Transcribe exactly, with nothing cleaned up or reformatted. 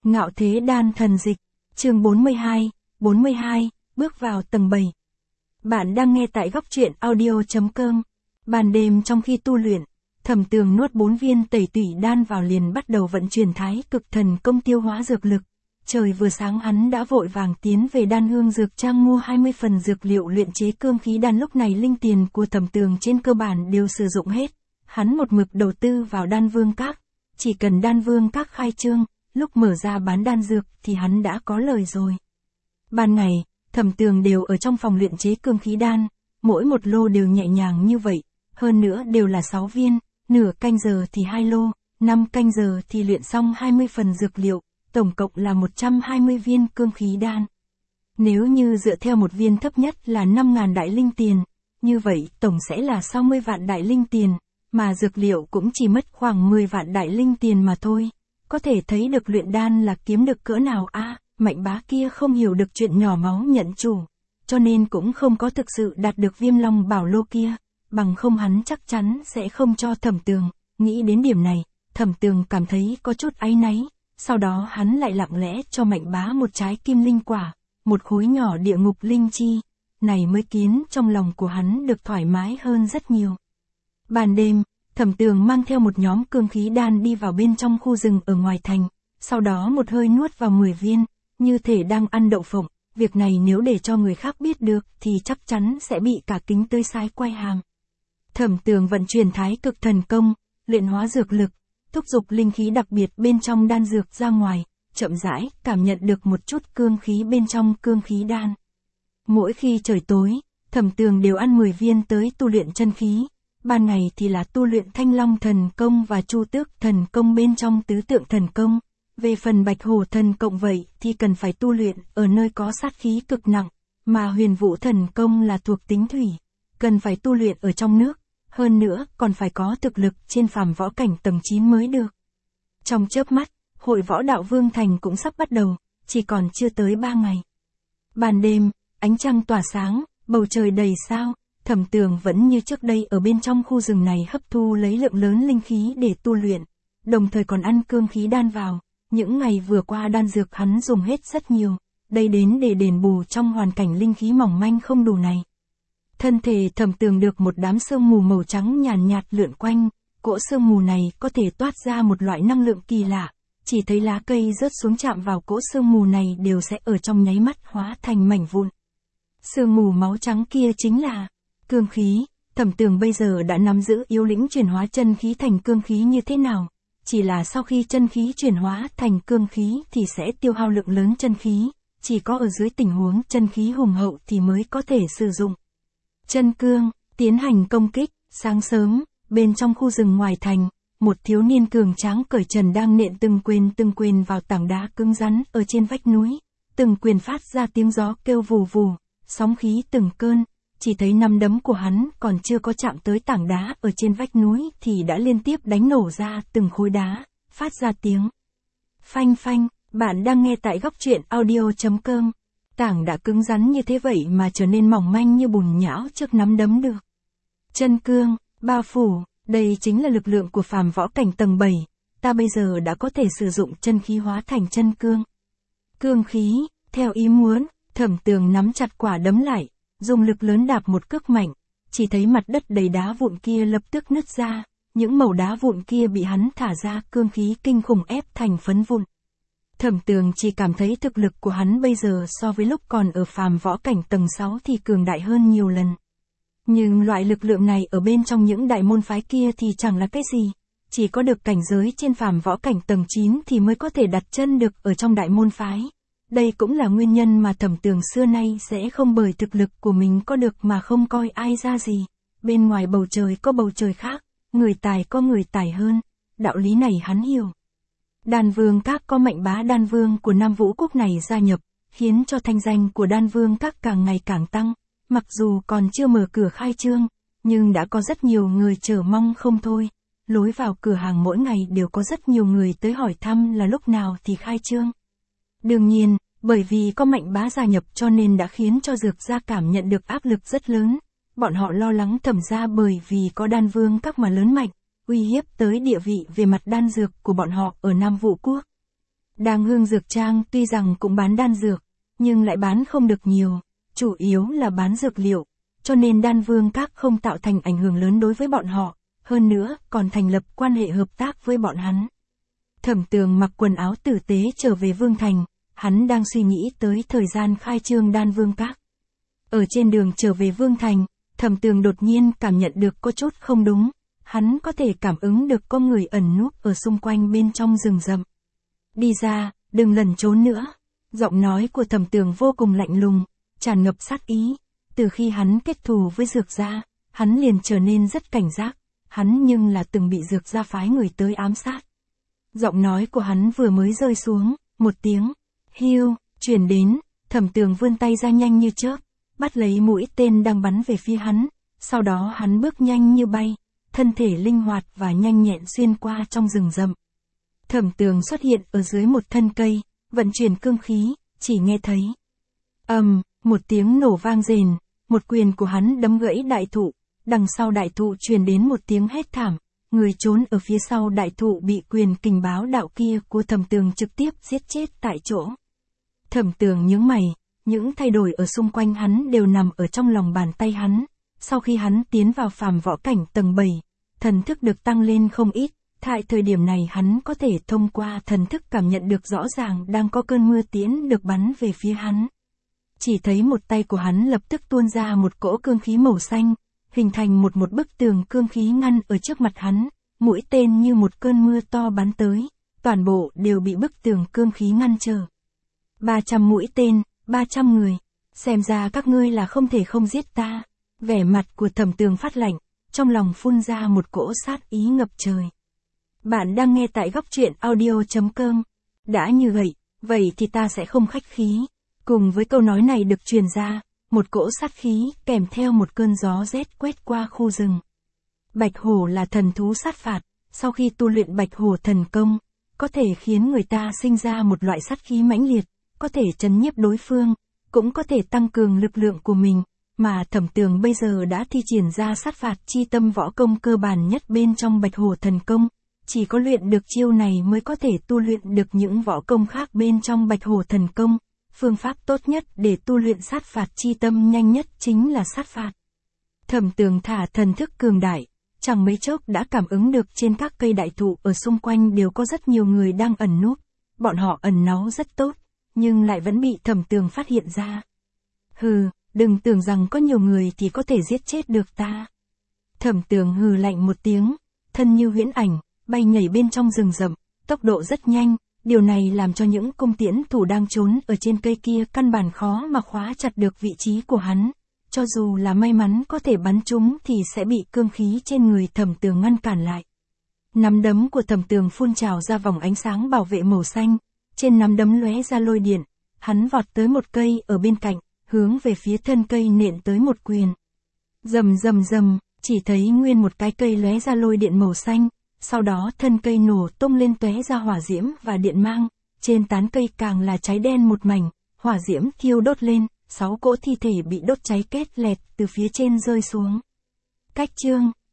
Ngạo thế đan thần dịch, chương bốn mươi hai, bốn mươi hai, bước vào tầng bảy. Bạn đang nghe tại góc truyện audio chấm com. Ban đêm trong khi tu luyện, Thẩm Tường nuốt bốn viên tẩy tủy đan vào liền bắt đầu vận chuyển thái cực thần công tiêu hóa dược lực. Trời vừa sáng hắn đã vội vàng tiến về Đan Hương dược trang mua hai mươi phần dược liệu luyện chế cương khí đan. Lúc này linh tiền của Thẩm Tường trên cơ bản đều sử dụng hết. Hắn một mực đầu tư vào Đan Vương Các, chỉ cần Đan Vương Các khai trương, lúc mở ra bán đan dược thì hắn đã có lời rồi. Ban ngày, Thẩm Tường đều ở trong phòng luyện chế cương khí đan, mỗi một lô đều nhẹ nhàng như vậy, hơn nữa đều là sáu viên, nửa canh giờ thì hai lô, năm canh giờ thì luyện xong hai mươi phần dược liệu, tổng cộng là một trăm hai mươi viên cương khí đan. Nếu như dựa theo một viên thấp nhất là năm nghìn đại linh tiền, như vậy tổng sẽ là sáu mươi vạn đại linh tiền, mà dược liệu cũng chỉ mất khoảng mười vạn đại linh tiền mà thôi. Có thể thấy được luyện đan là kiếm được cỡ nào a. À, Mạnh Bá kia không hiểu được chuyện nhỏ máu nhận chủ, cho nên cũng không có thực sự đạt được Viêm Long Bảo Lô kia, bằng không hắn chắc chắn sẽ không cho Thẩm Tường. Nghĩ đến điểm này, Thẩm Tường cảm thấy có chút áy náy, sau đó hắn lại lặng lẽ cho Mạnh Bá một trái kim linh quả, một khối nhỏ địa ngục linh chi, này mới khiến trong lòng của hắn được thoải mái hơn rất nhiều. Ban đêm, Thẩm Tường mang theo một nhóm cương khí đan đi vào bên trong khu rừng ở ngoài thành, sau đó một hơi nuốt vào mười viên, như thể đang ăn đậu phộng. Việc này nếu để cho người khác biết được thì chắc chắn sẽ bị cả kính tươi sái quay hàm. Thẩm Tường vận chuyển thái cực thần công, luyện hóa dược lực, thúc giục linh khí đặc biệt bên trong đan dược ra ngoài, chậm rãi cảm nhận được một chút cương khí bên trong cương khí đan. Mỗi khi trời tối, Thẩm Tường đều ăn mười viên tới tu luyện chân khí. Ban ngày thì là tu luyện Thanh Long thần công và Chu Tước thần công bên trong tứ tượng thần công. Về phần Bạch Hổ thần công vậy thì cần phải tu luyện ở nơi có sát khí cực nặng, mà Huyền Vũ thần công là thuộc tính thủy, cần phải tu luyện ở trong nước, hơn nữa còn phải có thực lực trên phàm võ cảnh tầng chín mới được. Trong chớp mắt, hội võ đạo Vương Thành cũng sắp bắt đầu, chỉ còn chưa tới ba ngày. Ban đêm, ánh trăng tỏa sáng, bầu trời đầy sao. Thẩm Tường vẫn như trước đây ở bên trong khu rừng này hấp thu lấy lượng lớn linh khí để tu luyện, đồng thời còn ăn cương khí đan vào. Những ngày vừa qua đan dược hắn dùng hết rất nhiều, đây đến để đền bù trong hoàn cảnh linh khí mỏng manh không đủ này. Thân thể Thẩm Tường được một đám sương mù màu trắng nhàn nhạt lượn quanh, cỗ sương mù này có thể toát ra một loại năng lượng kỳ lạ, chỉ thấy lá cây rớt xuống chạm vào cỗ sương mù này đều sẽ ở trong nháy mắt hóa thành mảnh vụn. Sương mù máu trắng kia chính là cương khí. Thẩm Tường bây giờ đã nắm giữ yếu lĩnh chuyển hóa chân khí thành cương khí như thế nào, chỉ là sau khi chân khí chuyển hóa thành cương khí thì sẽ tiêu hao lượng lớn chân khí, chỉ có ở dưới tình huống chân khí hùng hậu thì mới có thể sử dụng. Chân cương, tiến hành công kích. Sáng sớm, bên trong khu rừng ngoài thành, một thiếu niên cường tráng cởi trần đang nện từng quyền từng quyền vào tảng đá cứng rắn ở trên vách núi, từng quyền phát ra tiếng gió kêu vù vù, sóng khí từng cơn. Chỉ thấy năm đấm của hắn còn chưa có chạm tới tảng đá ở trên vách núi thì đã liên tiếp đánh nổ ra từng khối đá, phát ra tiếng phanh phanh. Bạn đang nghe tại góc truyện audio chấm com. Tảng đá cứng rắn như thế vậy mà trở nên mỏng manh như bùn nhão trước nắm đấm được. Chân cương, bao phủ, đây chính là lực lượng của phàm võ cảnh tầng bảy, ta bây giờ đã có thể sử dụng chân khí hóa thành chân cương. Cương khí, theo ý muốn, Thẩm Tường nắm chặt quả đấm lại, dùng lực lớn đạp một cước mạnh, chỉ thấy mặt đất đầy đá vụn kia lập tức nứt ra, những mẩu đá vụn kia bị hắn thả ra cương khí kinh khủng ép thành phấn vụn. Thẩm Tường chỉ cảm thấy thực lực của hắn bây giờ so với lúc còn ở phàm võ cảnh tầng sáu thì cường đại hơn nhiều lần. Nhưng loại lực lượng này ở bên trong những đại môn phái kia thì chẳng là cái gì, chỉ có được cảnh giới trên phàm võ cảnh tầng chín thì mới có thể đặt chân được ở trong đại môn phái. Đây cũng là nguyên nhân mà Thẩm Tường xưa nay sẽ không bởi thực lực của mình có được mà không coi ai ra gì. Bên ngoài bầu trời có bầu trời khác, người tài có người tài hơn, đạo lý này hắn hiểu. Đan Vương Các có Mạnh Bá Đan Vương của Nam Vũ Quốc này gia nhập, khiến cho thanh danh của Đan Vương Các càng ngày càng tăng. Mặc dù còn chưa mở cửa khai trương, nhưng đã có rất nhiều người chờ mong không thôi. Lối vào cửa hàng mỗi ngày đều có rất nhiều người tới hỏi thăm là lúc nào thì khai trương. Đương nhiên, bởi vì có Mạnh Bá gia nhập cho nên đã khiến cho Dược gia cảm nhận được áp lực rất lớn. Bọn họ lo lắng Thẩm gia bởi vì có Đan Vương Các mà lớn mạnh, uy hiếp tới địa vị về mặt đan dược của bọn họ ở Nam Vũ Quốc. Đang Hương Dược Trang tuy rằng cũng bán đan dược, nhưng lại bán không được nhiều, chủ yếu là bán dược liệu, cho nên Đan Vương Các không tạo thành ảnh hưởng lớn đối với bọn họ, hơn nữa còn thành lập quan hệ hợp tác với bọn hắn. Thẩm Tường mặc quần áo tử tế trở về Vương Thành, hắn đang suy nghĩ tới thời gian khai trương Đan Vương Các. Ở trên đường trở về Vương Thành, Thẩm Tường đột nhiên cảm nhận được có chút không đúng, hắn có thể cảm ứng được có người ẩn núp ở xung quanh bên trong rừng rậm. Đi ra, đừng lẩn trốn nữa. Giọng nói của Thẩm Tường vô cùng lạnh lùng, tràn ngập sát ý. Từ khi hắn kết thù với Dược Gia, hắn liền trở nên rất cảnh giác, hắn nhưng là từng bị Dược Gia phái người tới ám sát. Giọng nói của hắn vừa mới rơi xuống, một tiếng hiu truyền đến, Thẩm Tường vươn tay ra nhanh như chớp, bắt lấy mũi tên đang bắn về phía hắn, sau đó hắn bước nhanh như bay, thân thể linh hoạt và nhanh nhẹn xuyên qua trong rừng rậm. Thẩm Tường xuất hiện ở dưới một thân cây, vận chuyển cương khí, chỉ nghe thấy ầm, um, một tiếng nổ vang rền, một quyền của hắn đấm gãy đại thụ, đằng sau đại thụ truyền đến một tiếng hét thảm, người trốn ở phía sau đại thụ bị quyền kình báo đạo kia của Thẩm Tường trực tiếp giết chết tại chỗ. Thẩm Tường nhướng mày, những thay đổi ở xung quanh hắn đều nằm ở trong lòng bàn tay hắn, sau khi hắn tiến vào phàm võ cảnh tầng bảy, thần thức được tăng lên không ít. Tại thời điểm này hắn có thể thông qua thần thức cảm nhận được rõ ràng đang có cơn mưa tiễn được bắn về phía hắn. Chỉ thấy một tay của hắn lập tức tuôn ra một cỗ cương khí màu xanh, hình thành một một bức tường cương khí ngăn ở trước mặt hắn, mũi tên như một cơn mưa to bắn tới, toàn bộ đều bị bức tường cương khí ngăn trở. ba trăm mũi tên, ba trăm người, xem ra các ngươi là không thể không giết ta. Vẻ mặt của Thẩm Tường phát lạnh, trong lòng phun ra một cỗ sát ý ngập trời. Bạn đang nghe tại góc truyện audio chấm com. Đã như vậy, vậy thì ta sẽ không khách khí. Cùng với câu nói này được truyền ra, một cỗ sát khí kèm theo một cơn gió rét quét qua khu rừng. Bạch hổ là thần thú sát phạt, sau khi tu luyện bạch hổ thần công, có thể khiến người ta sinh ra một loại sát khí mãnh liệt, có thể trấn nhiếp đối phương, cũng có thể tăng cường lực lượng của mình, mà Thẩm Tường bây giờ đã thi triển ra sát phạt chi tâm võ công cơ bản nhất bên trong bạch hổ thần công. Chỉ có luyện được chiêu này mới có thể tu luyện được những võ công khác bên trong bạch hổ thần công. Phương pháp tốt nhất để tu luyện sát phạt chi tâm nhanh nhất chính là sát phạt. Thẩm Tường thả thần thức cường đại, chẳng mấy chốc đã cảm ứng được trên các cây đại thụ ở xung quanh đều có rất nhiều người đang ẩn núp. Bọn họ ẩn náu rất tốt, nhưng lại vẫn bị Thẩm Tường phát hiện ra. Hừ, đừng tưởng rằng có nhiều người thì có thể giết chết được ta. Thẩm Tường hừ lạnh một tiếng, thân như huyễn ảnh, bay nhảy bên trong rừng rậm, tốc độ rất nhanh, điều này làm cho những cung tiễn thủ đang trốn ở trên cây kia căn bản khó mà khóa chặt được vị trí của hắn. Cho dù là may mắn có thể bắn chúng thì sẽ bị cương khí trên người Thẩm Tường ngăn cản lại. Nắm đấm của Thẩm Tường phun trào ra vòng ánh sáng bảo vệ màu xanh, trên nắm đấm lóe ra lôi điện, hắn vọt tới một cây ở bên cạnh, hướng về phía thân cây nện tới một quyền. Rầm rầm rầm, chỉ thấy nguyên một cái cây lóe ra lôi điện màu xanh. Sau đó thân cây nổ tung lên tóe ra hỏa diễm và điện mang, trên tán cây càng là cháy đen một mảnh, hỏa diễm thiêu đốt lên, sáu cỗ thi thể bị đốt cháy két lẹt từ phía trên rơi xuống. Cách chương